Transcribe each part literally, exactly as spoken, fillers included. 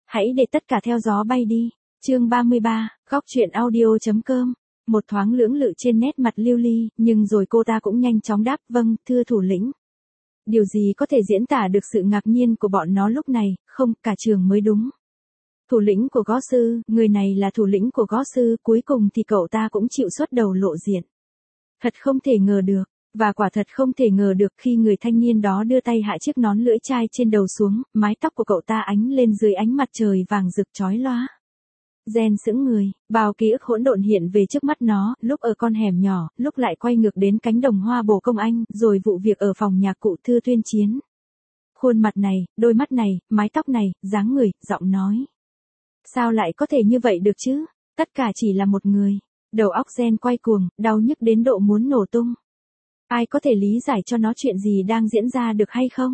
Hãy để tất cả theo gió bay đi. Chương ba mươi ba, góc truyện audio.com. Một thoáng lưỡng lự trên nét mặt Lưu Ly, nhưng rồi cô ta cũng nhanh chóng đáp, vâng, thưa thủ lĩnh. Điều gì có thể diễn tả được sự ngạc nhiên của bọn nó lúc này, không, cả trường mới đúng. Thủ lĩnh của Gó Sư, người này là thủ lĩnh của Gó Sư, cuối cùng thì cậu ta cũng chịu xuất đầu lộ diện. Thật không thể ngờ được, và quả thật không thể ngờ được khi người thanh niên đó đưa tay hạ chiếc nón lưỡi chai trên đầu xuống, mái tóc của cậu ta ánh lên dưới ánh mặt trời vàng rực chói lóa. Gen sững người, bao ký ức hỗn độn hiện về trước mắt nó, lúc ở con hẻm nhỏ, lúc lại quay ngược đến cánh đồng hoa bồ công anh, rồi vụ việc ở phòng nhạc cụ Thư Tuyên Chiến. Khuôn mặt này, đôi mắt này, mái tóc này, dáng người, giọng nói. Sao lại có thể như vậy được chứ? Tất cả chỉ là một người. Đầu óc Gen quay cuồng, đau nhức đến độ muốn nổ tung. Ai có thể lý giải cho nó chuyện gì đang diễn ra được hay không?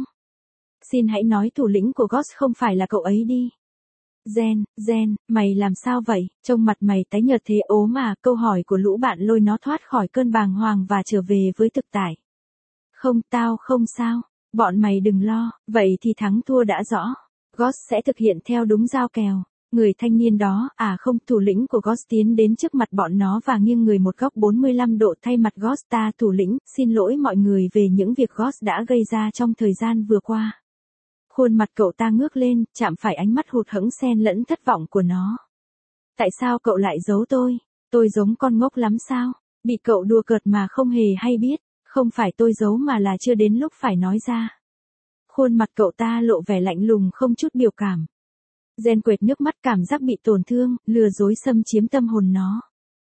Xin hãy nói thủ lĩnh của Ghost không phải là cậu ấy đi. Gen, Gen, mày làm sao vậy? Trông mặt mày tái nhợt thế ố mà, câu hỏi của lũ bạn lôi nó thoát khỏi cơn bàng hoàng và trở về với thực tại. Không, tao không sao, bọn mày đừng lo, vậy thì thắng thua đã rõ. Ghost sẽ thực hiện theo đúng giao kèo. Người thanh niên đó, à không, thủ lĩnh của Ghost tiến đến trước mặt bọn nó và nghiêng người một góc bốn mươi lăm độ thay mặt Ghost. Ta thủ lĩnh, xin lỗi mọi người về những việc Ghost đã gây ra trong thời gian vừa qua. Khuôn mặt cậu ta ngước lên, chạm phải ánh mắt hụt hẫng xen lẫn thất vọng của nó. Tại sao cậu lại giấu tôi? Tôi giống con ngốc lắm sao? Bị cậu đùa cợt mà không hề hay biết, không phải tôi giấu mà là chưa đến lúc phải nói ra. Khuôn mặt cậu ta lộ vẻ lạnh lùng không chút biểu cảm. Gen quệt nước mắt, cảm giác bị tổn thương, lừa dối xâm chiếm tâm hồn nó.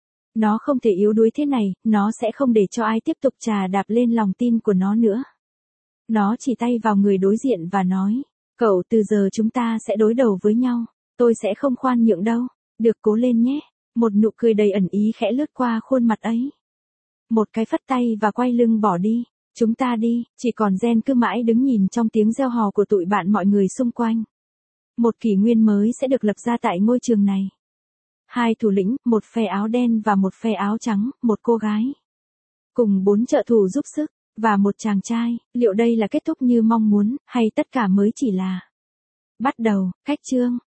Nó không thể yếu đuối thế này, nó sẽ không để cho ai tiếp tục trà đạp lên lòng tin của nó nữa. Nó chỉ tay vào người đối diện và nói, cậu, từ giờ chúng ta sẽ đối đầu với nhau, tôi sẽ không khoan nhượng đâu, được, cố lên nhé. Một nụ cười đầy ẩn ý khẽ lướt qua khuôn mặt ấy. Một cái phất tay và quay lưng bỏ đi, chúng ta đi, chỉ còn Gen cứ mãi đứng nhìn trong tiếng reo hò của tụi bạn mọi người xung quanh. Một kỷ nguyên mới sẽ được lập ra tại ngôi trường này. Hai thủ lĩnh, một phe áo đen và một phe áo trắng, một cô gái. Cùng bốn trợ thủ giúp sức, và một chàng trai, liệu đây là kết thúc như mong muốn, hay tất cả mới chỉ là bắt đầu? Cách chương